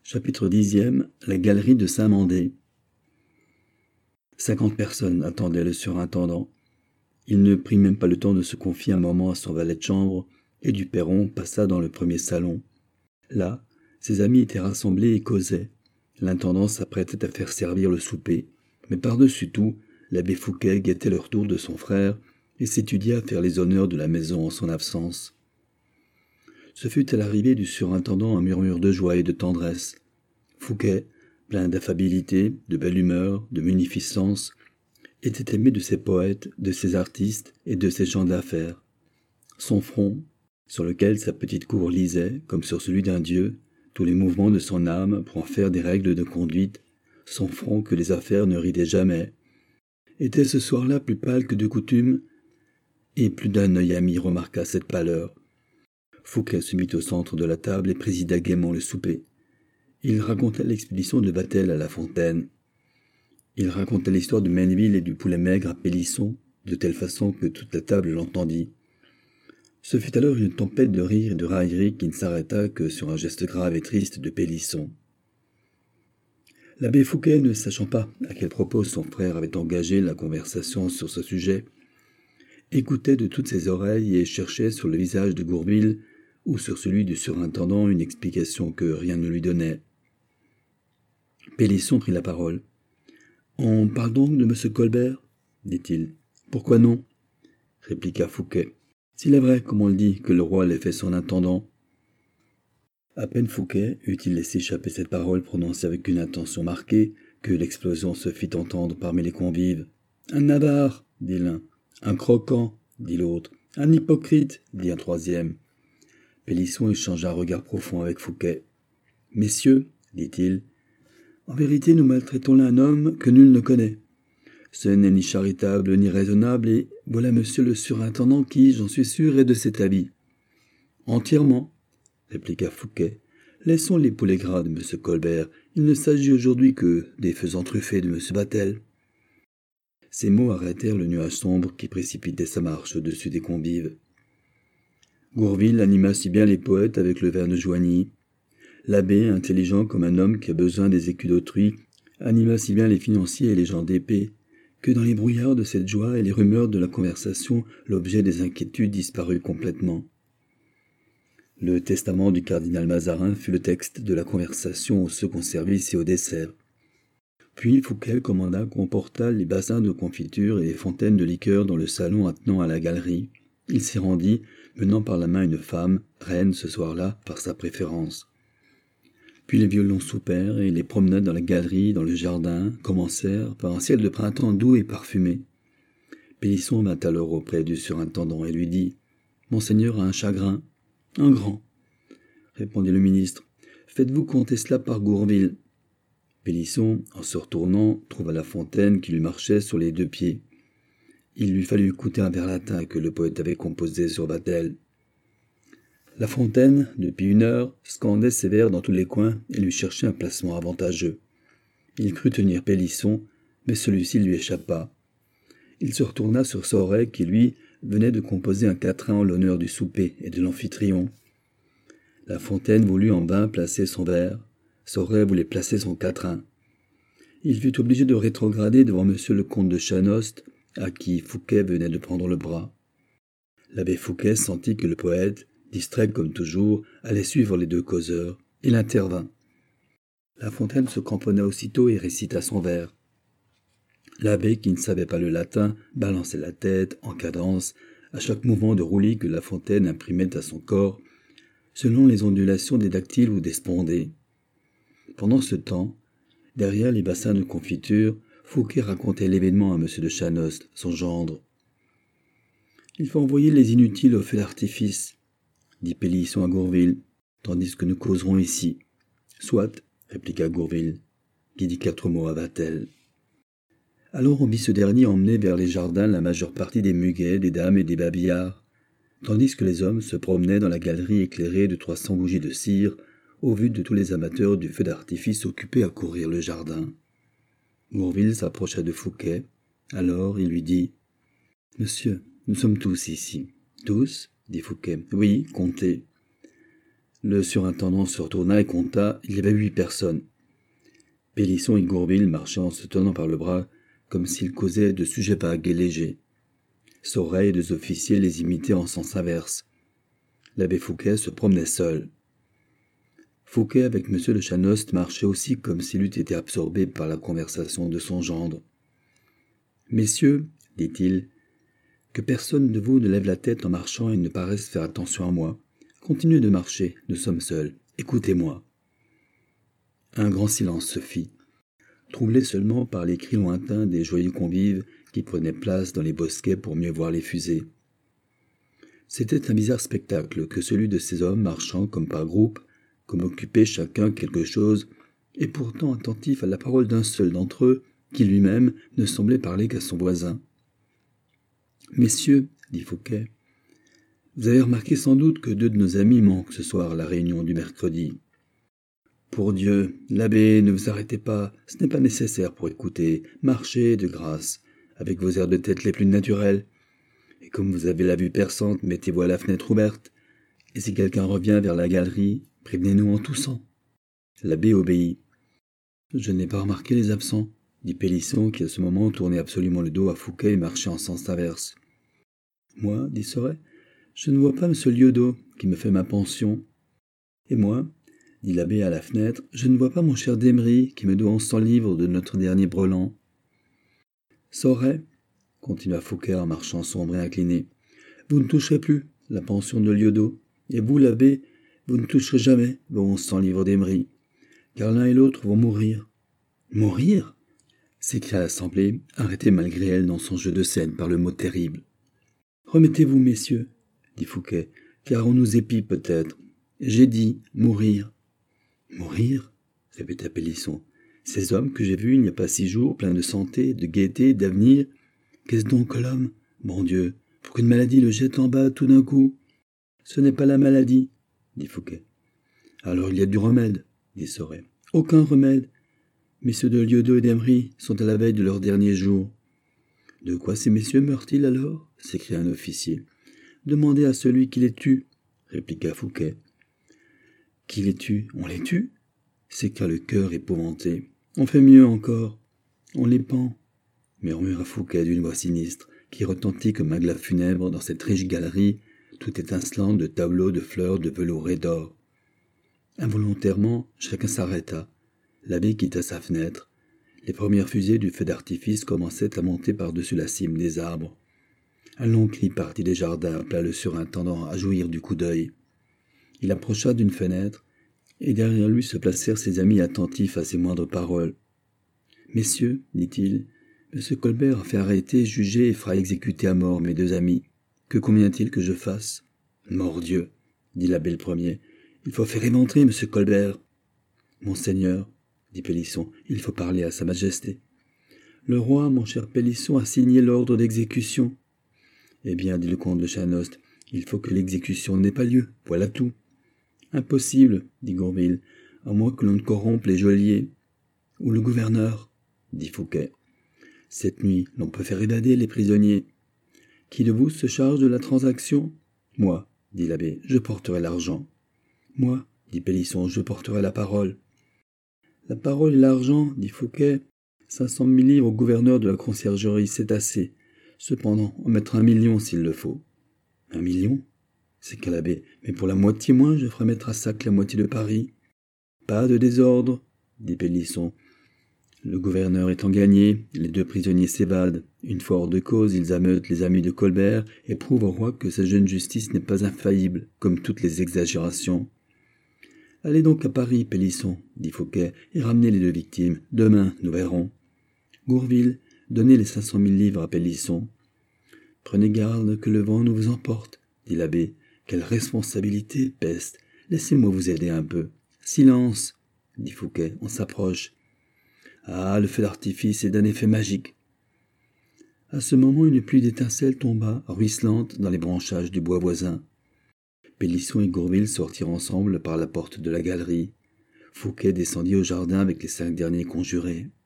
Chapitre 10e. La galerie de Saint-Mandé. 50 personnes attendaient le surintendant. Il ne prit même pas le temps de se confier un moment à son valet de chambre, et du perron passa dans le premier salon. Là, ses amis étaient rassemblés et causaient. L'intendant s'apprêtait à faire servir le souper, mais par-dessus tout, l'abbé Fouquet guettait le retour de son frère et s'étudiait à faire les honneurs de la maison en son absence. Ce fut à l'arrivée du surintendant un murmure de joie et de tendresse. Fouquet, plein d'affabilité, de belle humeur, de munificence, était aimé de ses poètes, de ses artistes et de ses gens d'affaires. Son front, sur lequel sa petite cour lisait, comme sur celui d'un dieu, tous les mouvements de son âme pour en faire des règles de conduite, son front que les affaires ne ridaient jamais, était ce soir-là plus pâle que de coutume, et plus d'un œil ami remarqua cette pâleur. Fouquet se mit au centre de la table et présida gaiement le souper. Il racontait l'expédition de Vatel à La Fontaine. Il racontait l'histoire de Mainville et du poulet maigre à Pélisson, de telle façon que toute la table l'entendit. Ce fut alors une tempête de rires et de railleries qui ne s'arrêta que sur un geste grave et triste de Pélisson. L'abbé Fouquet, ne sachant pas à quel propos son frère avait engagé la conversation sur ce sujet, écoutait de toutes ses oreilles et cherchait sur le visage de Gourville ou sur celui du surintendant une explication que rien ne lui donnait. Pélisson prit la parole. « On parle donc de M. Colbert ?» dit-il. « Pourquoi non ?» répliqua Fouquet. « S'il est vrai, comme on le dit, que le roi l'ait fait son intendant. » À peine Fouquet eut-il laissé échapper cette parole prononcée avec une intention marquée que l'explosion se fit entendre parmi les convives. « Un avare !» dit l'un. « Un croquant !» dit l'autre. « Un hypocrite !» dit un troisième. Pélisson échangea un regard profond avec Fouquet. « Messieurs, dit-il, en vérité nous maltraitons là un homme que nul ne connaît. Ce n'est ni charitable ni raisonnable, et voilà monsieur le surintendant qui, j'en suis sûr, est de cet avis. »« Entièrement, répliqua Fouquet. Laissons les poulets gras de monsieur Colbert. Il ne s'agit aujourd'hui que des faisans truffés de monsieur Vatel. » Ces mots arrêtèrent le nuage sombre qui précipitait sa marche au-dessus des convives. Gourville anima si bien les poètes avec le vers de Joigny. L'abbé, intelligent comme un homme qui a besoin des écus d'autrui, anima si bien les financiers et les gens d'épée, que dans les brouillards de cette joie et les rumeurs de la conversation, l'objet des inquiétudes disparut complètement. Le testament du cardinal Mazarin fut le texte de la conversation au second service et au dessert. Puis Fouquet commanda qu'on portât les bassins de confiture et les fontaines de liqueur dans le salon attenant à la galerie. Il s'y rendit, menant par la main une femme, reine ce soir-là, par sa préférence. Puis les violons soupèrent et les promenades dans la galerie, dans le jardin, commencèrent par un ciel de printemps doux et parfumé. Pélisson vint alors auprès du surintendant et lui dit « Monseigneur a un chagrin. »« Un grand, » répondit le ministre. « Faites-vous conter cela par Gourville. » Pélisson, en se retournant, trouva La Fontaine qui lui marchait sur les deux pieds. Il lui fallut écouter un vers latin que le poète avait composé sur Vatel. La Fontaine, depuis 1 heure, scandait ses vers dans tous les coins et lui cherchait un placement avantageux. Il crut tenir Pélisson, mais celui-ci lui échappa. Il se retourna sur Sauret qui, lui, venait de composer un quatrain en l'honneur du souper et de l'amphitryon. La Fontaine voulut en vain placer son vers. Sauret voulait placer son quatrain. Il fut obligé de rétrograder devant monsieur le comte de Chanost, à qui Fouquet venait de prendre le bras. L'abbé Fouquet sentit que le poète, distrait comme toujours, allait suivre les deux causeurs. Il intervint. La Fontaine se cramponna aussitôt et récita son vers. L'abbé, qui ne savait pas le latin, balançait la tête, en cadence, à chaque mouvement de roulis que La Fontaine imprimait à son corps, selon les ondulations des dactyles ou des spondées. Pendant ce temps, derrière les bassins de confiture, Fouquet racontait l'événement à M. de Chanost, son gendre. « Il faut envoyer les inutiles au feu d'artifice, » dit Pélisson à Gourville, « tandis que nous causerons ici. »« Soit, » répliqua Gourville, qui dit 4 mots à Vatel. Alors on vit ce dernier emmener vers les jardins la majeure partie des muguets, des dames et des babillards, tandis que les hommes se promenaient dans la galerie éclairée de 300 bougies de cire, au vu de tous les amateurs du feu d'artifice occupés à courir le jardin. Gourville s'approcha de Fouquet. Alors il lui dit « Monsieur, nous sommes tous ici. »« Tous ?» dit Fouquet. « Oui, comptez. » Le surintendant se retourna et compta, il y avait 8 personnes. Pélisson et Gourville marchaient en se tenant par le bras, comme s'ils causaient de sujets vagues et légers. Sauret et 2 officiers les imitaient en sens inverse. L'abbé Fouquet se promenait seul. Fouquet, avec M. de Chanost, marchait aussi comme s'il eût été absorbé par la conversation de son gendre. « Messieurs, dit-il, que personne de vous ne lève la tête en marchant et ne paraisse faire attention à moi. Continuez de marcher, nous sommes seuls. Écoutez-moi. » Un grand silence se fit, troublé seulement par les cris lointains des joyeux convives qui prenaient place dans les bosquets pour mieux voir les fusées. C'était un bizarre spectacle que celui de ces hommes marchant comme par groupes, comme occupés chacun quelque chose, et pourtant attentifs à la parole d'un seul d'entre eux, qui lui-même ne semblait parler qu'à son voisin. « Messieurs, dit Fouquet, vous avez remarqué sans doute que 2 de nos amis manquent ce soir à la réunion du mercredi. Pour Dieu, l'abbé, ne vous arrêtez pas, ce n'est pas nécessaire pour écouter, marchez de grâce, avec vos airs de tête les plus naturels, et comme vous avez la vue perçante, mettez-vous à la fenêtre ouverte, et si quelqu'un revient vers la galerie, prévenez-nous en toussant. » L'abbé obéit. « Je n'ai pas remarqué les absents, » dit Pélisson, qui à ce moment tournait absolument le dos à Fouquet et marchait en sens inverse. « Moi, dit Sauret, je ne vois pas M. Lieudo, qui me fait ma pension. Et moi, dit l'abbé à la fenêtre, je ne vois pas mon cher d'Emery, qui me doit 1100 livres de notre dernier brelan. Sauret, continua Fouquet en marchant sombre et incliné, vous ne toucherez plus la pension de Lieudo, et vous, l'abbé, vous ne toucherez jamais vos 1100 livres d'Emery, car l'un et l'autre vont mourir. » « Mourir » s'écria l'assemblée, arrêtée malgré elle dans son jeu de scène par le mot terrible. « Remettez-vous, messieurs, dit Fouquet, car on nous épie peut-être. J'ai dit mourir. »« Mourir » répéta Pélisson. « Ces hommes que j'ai vus il n'y a pas 6 jours, pleins de santé, de gaieté, d'avenir, qu'est-ce donc que l'homme, mon Dieu, pour qu'une maladie le jette en bas tout d'un coup ? Ce n'est pas la maladie, dit Fouquet. Alors il y a du remède, dit Sauret. Aucun remède. Messieurs de Lieudo et d'Emery sont à la veille de leur dernier jour. De quoi ces messieurs meurent-ils alors ? S'écria un officier. Demandez à celui qui les tue, répliqua Fouquet. Qui les tue ? On les tue ? S'écria le cœur épouvanté. On fait mieux encore. On les pend, murmura Fouquet d'une voix sinistre, qui retentit comme un glas funèbre dans cette riche galerie, tout étincelant de tableaux, de fleurs, de velours et d'or. Involontairement, chacun s'arrêta. L'abbé quitta sa fenêtre. Les premières fusées du feu d'artifice commençaient à monter par-dessus la cime des arbres. Un long cri partit des jardins appela le surintendant à jouir du coup d'œil. Il approcha d'une fenêtre, et derrière lui se placèrent ses amis attentifs à ses moindres paroles. « Messieurs, dit-il, M. Colbert a fait arrêter, juger et fera exécuter à mort mes 2 amis. Que convient-il que je fasse ? » « Mordieu, dit l'abbé le premier, il faut faire éventrer M. Colbert. »« Monseigneur, dit Pélisson, il faut parler à sa majesté. »« Le roi, mon cher Pélisson, a signé l'ordre d'exécution. »« Eh bien, dit le comte de Chanost, il faut que l'exécution n'ait pas lieu, voilà tout. »« Impossible, dit Gourville, à moins que l'on ne corrompe les geôliers. »« Ou le gouverneur, dit Fouquet. »« Cette nuit, l'on peut faire évader les prisonniers. »« Qui de vous se charge de la transaction ? »« Moi, dit l'abbé, je porterai l'argent. »« Moi, dit Pélisson, je porterai la parole. »« La parole et l'argent, dit Fouquet. 500 000 livres au gouverneur de la conciergerie, c'est assez. Cependant, on mettra 1 million s'il le faut. »« 1 million ? s'écria l'abbé. Mais pour la moitié moins, je ferai mettre à sac la moitié de Paris. »« Pas de désordre, dit Pélisson. Le gouverneur étant gagné, les 2 prisonniers s'évadent. Une fois hors de cause, ils ameutent les amis de Colbert et prouvent au roi que sa jeune justice n'est pas infaillible, comme toutes les exagérations. « Allez donc à Paris, Pélisson, dit Fouquet, et ramenez les 2 victimes. Demain, nous verrons. Gourville, donnez les 500 000 livres à Pélisson. »« Prenez garde que le vent ne vous emporte, dit l'abbé. Quelle responsabilité, peste. Laissez-moi vous aider un peu. Silence, dit Fouquet, on s'approche. Ah, le feu d'artifice est d'un effet magique. À ce moment, une pluie d'étincelles tomba, ruisselante, dans les branchages du bois voisin. Pélisson et Gourville sortirent ensemble par la porte de la galerie. Fouquet descendit au jardin avec les 5 derniers conjurés.